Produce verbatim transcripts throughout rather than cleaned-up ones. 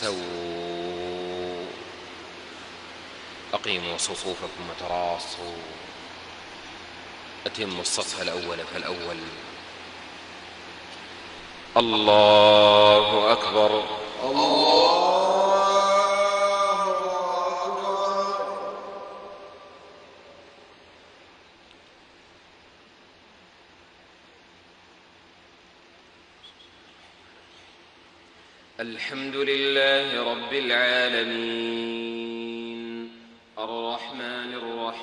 استووا. أقيموا صفوفكم وتراصوا. أتموا الصف الأول فالأول. الله أكبر. الله أكبر. الحمد لله رب العالمين الرحمن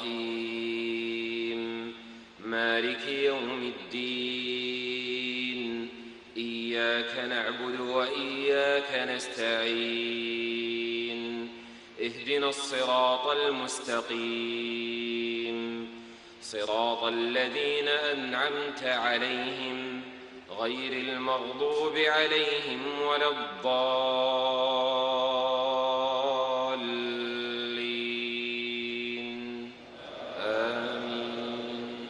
الرحيم مالك يوم الدين. إياك نعبد وإياك نستعين. اهدنا الصراط المستقيم صراط الذين أنعمت عليهم غير المغضوب عليهم ولا الضالين. آمين.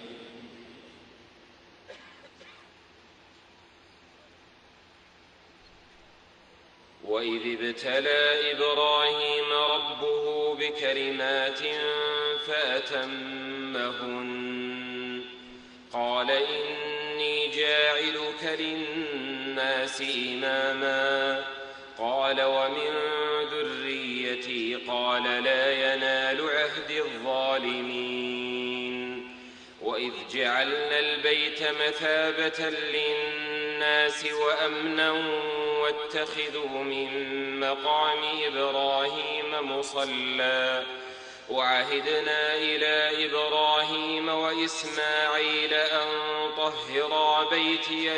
وإذ ابتلى إبراهيم ربه بكلمات فأتمهن قال إني جاعلك للناس إماما قال ومن ذريتي قال لا ينال عهد الظالمين. وإذ جعلنا البيت مثابة للناس وأمنا واتخذوا من مقام إبراهيم مصلى وعهدنا إلى إبراهيم وإسماعيل أن طهرا بيتي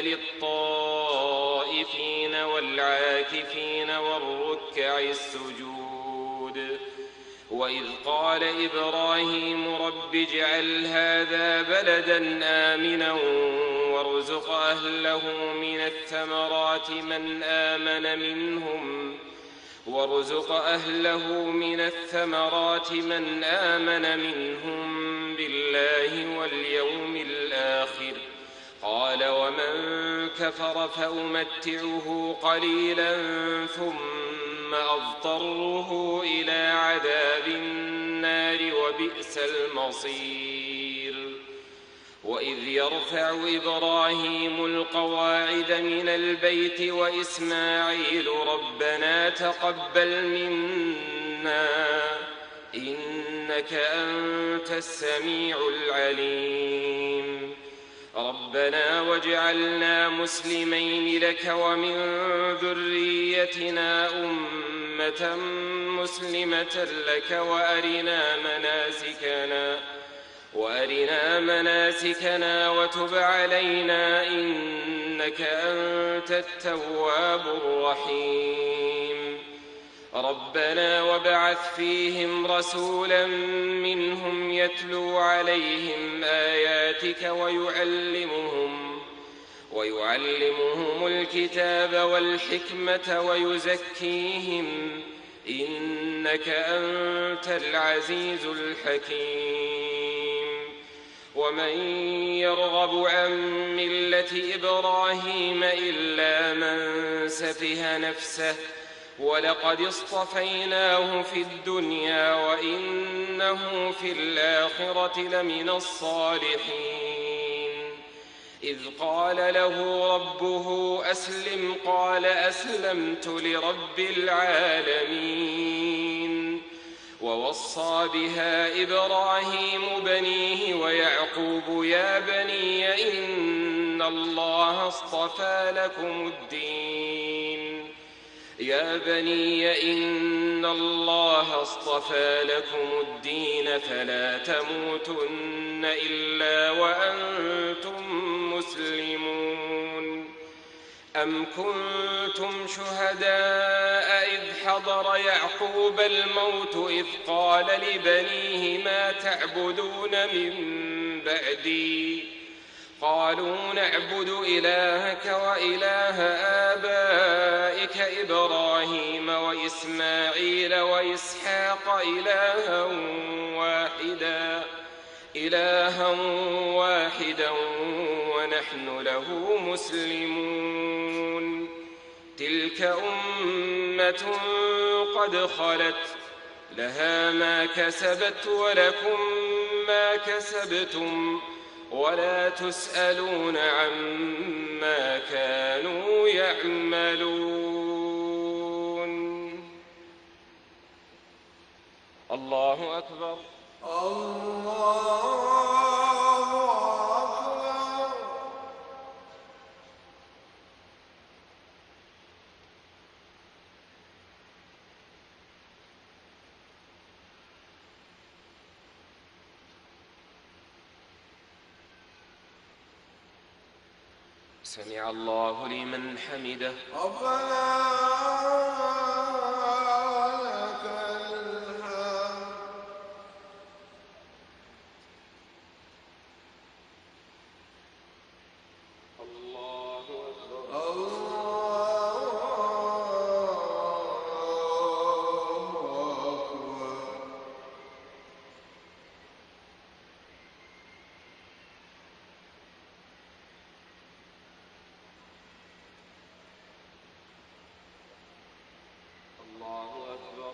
للطائفين والعاكفين والركع السجود. وإذ قال إبراهيم رب اجعل هذا بلدا آمنا وارزق أهله من الثمرات من آمن منهم وارزق أهله من الثمرات من آمن منهم بالله واليوم الآخر قال ومن كفر فأمتعه قليلا ثم أضطره إلى عذاب النار وبئس المصير. وإذ يرفع إبراهيم القواعد من البيت وإسماعيل ربنا تقبل منا إنك أنت السميع العليم. ربنا واجعلنا مسلمين لك ومن ذريتنا أمة مسلمة لك وأرنا مناسكنا وأرنا مناسكنا وتب علينا إنك أنت التواب الرحيم. ربنا وابعث فيهم رسولا منهم يتلو عليهم آياتك ويعلمهم ويعلمهم الكتاب والحكمة ويزكيهم إنك أنت العزيز الحكيم. ومن يرغب عن ملة إبراهيم إلا من سفه نفسه ولقد اصطفيناه في الدنيا وإنه في الآخرة لمن الصالحين. إذ قال له ربه أسلم قال أسلمت لرب العالمين. ووصى بها إبراهيم بنيه ويعقوب يا بني إن الله اصطفى لكم الدين يا بني إن الله اصطفى لكم الدين فلا تموتن إلا وأنتم مسلمون. أم كنتم شهداء إذ حضر يعقوب الموت إذ قال لبنيه ما تعبدون من بعدي قالوا نعبد إلهك وإله آبائك إبراهيم وإسماعيل وإسحاق إلها واحدا إلها واحدا ونحن له مسلمون. تلك أمة أمة قد خلت لها ما كسبت ولكم ما كسبتم ولا تسألون عما كانوا يعملون. الله أكبر. الله سمع الله لمن حمده. ربنا لك الحمد. الله أكبر. الله أكبر. الله أكبر.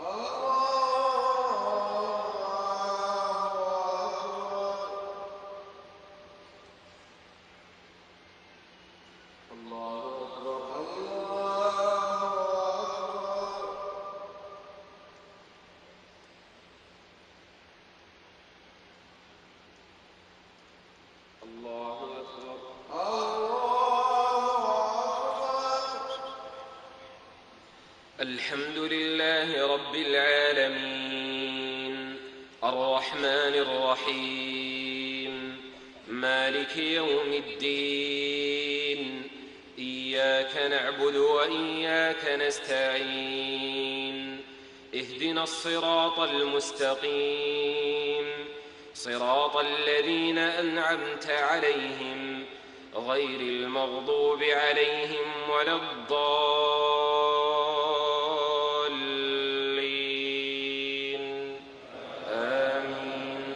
الله أكبر. الله أكبر. الحمد لله رب العالمين الرحمن الرحيم مالك يوم الدين إياك نعبد وإياك نستعين اهدنا الصراط المستقيم صراط الذين أنعمت عليهم غير المغضوب عليهم ولا الضالين آمين.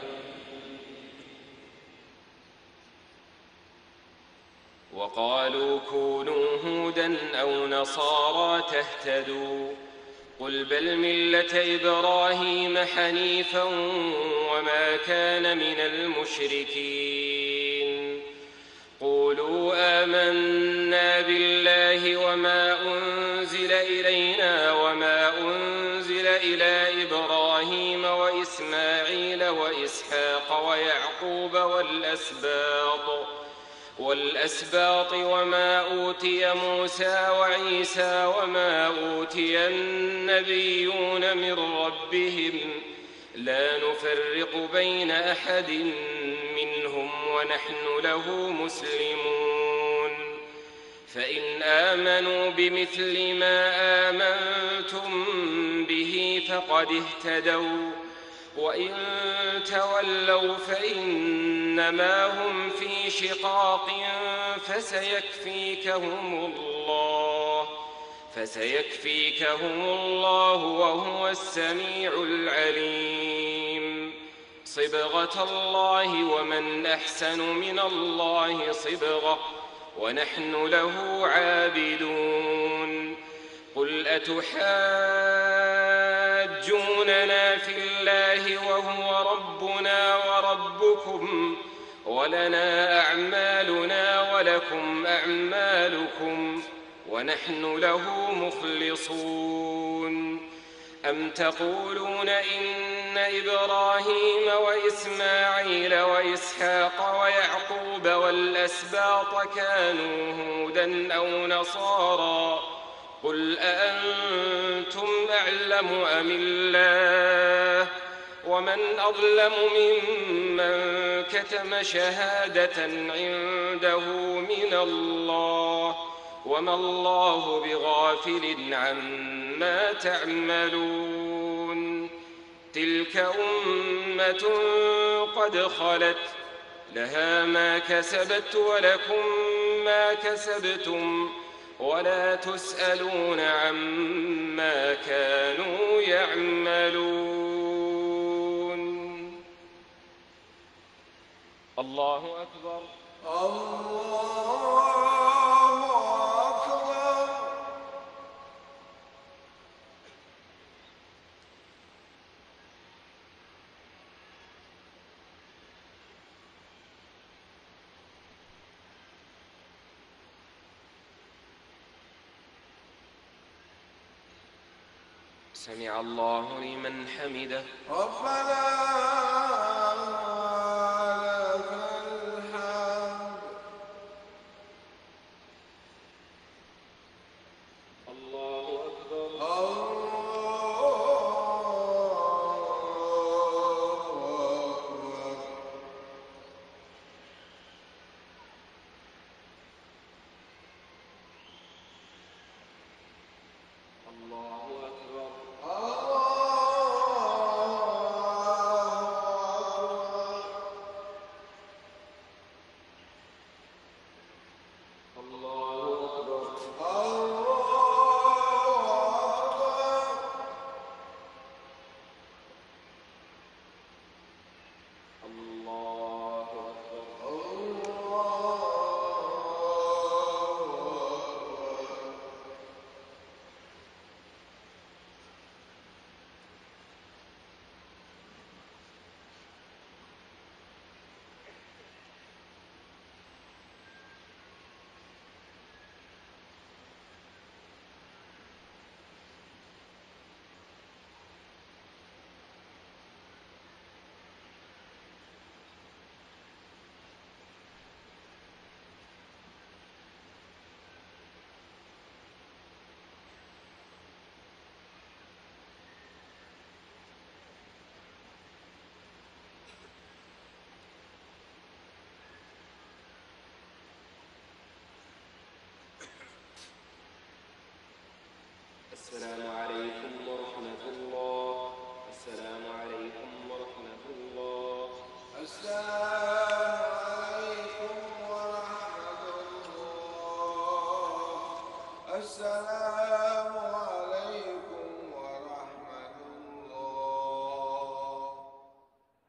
وقالوا كونوا هودا أو نصارى تهتدوا قل بل ملة إبراهيم حنيفا وما كان من المشركين. قولوا آمنا بالله وما أنزل إلينا وما أنزل إلى إبراهيم وإسماعيل وإسحاق ويعقوب والأسباط والأسباط وما أوتي موسى وعيسى وما أوتي النبيون من ربهم لا نفرق بين أحد منهم ونحن له مسلمون. فإن آمنوا بمثل ما آمنتم به فقد اهتدوا وإن تولوا فإنما هم في شقاق فسيكفيكهم الله فسيكفيكهم الله وهو السميع العليم. صبغة الله ومن أحسن من الله صبغة ونحن له عابدون. قل أتحاجوننا في الله وهو ربنا وربكم ولنا أعمالنا ولكم أعمالكم ونحن له مخلصون. أم تقولون إن إبراهيم وإسماعيل وإسحاق ويعقوب والأسباط كانوا هودا أو نصارى قل أأنتم أعلم أم الله ومن أظلم ممن كتم شهادة عنده من الله وما الله بغافل عما تعملون. تلك أمة قد خلت لها ما كسبت ولكم ما كسبتم ولا تسألون عما كانوا يعملون. الله أكبر. الله أكبر. سمع الله لمن حمده. ربنا لك الحمد. الله أكبر. الله أكبر. الله أكبر. الله أكبر. الله أكبر. السلام عليكم ورحمة الله. السلام عليكم ورحمة الله. السلام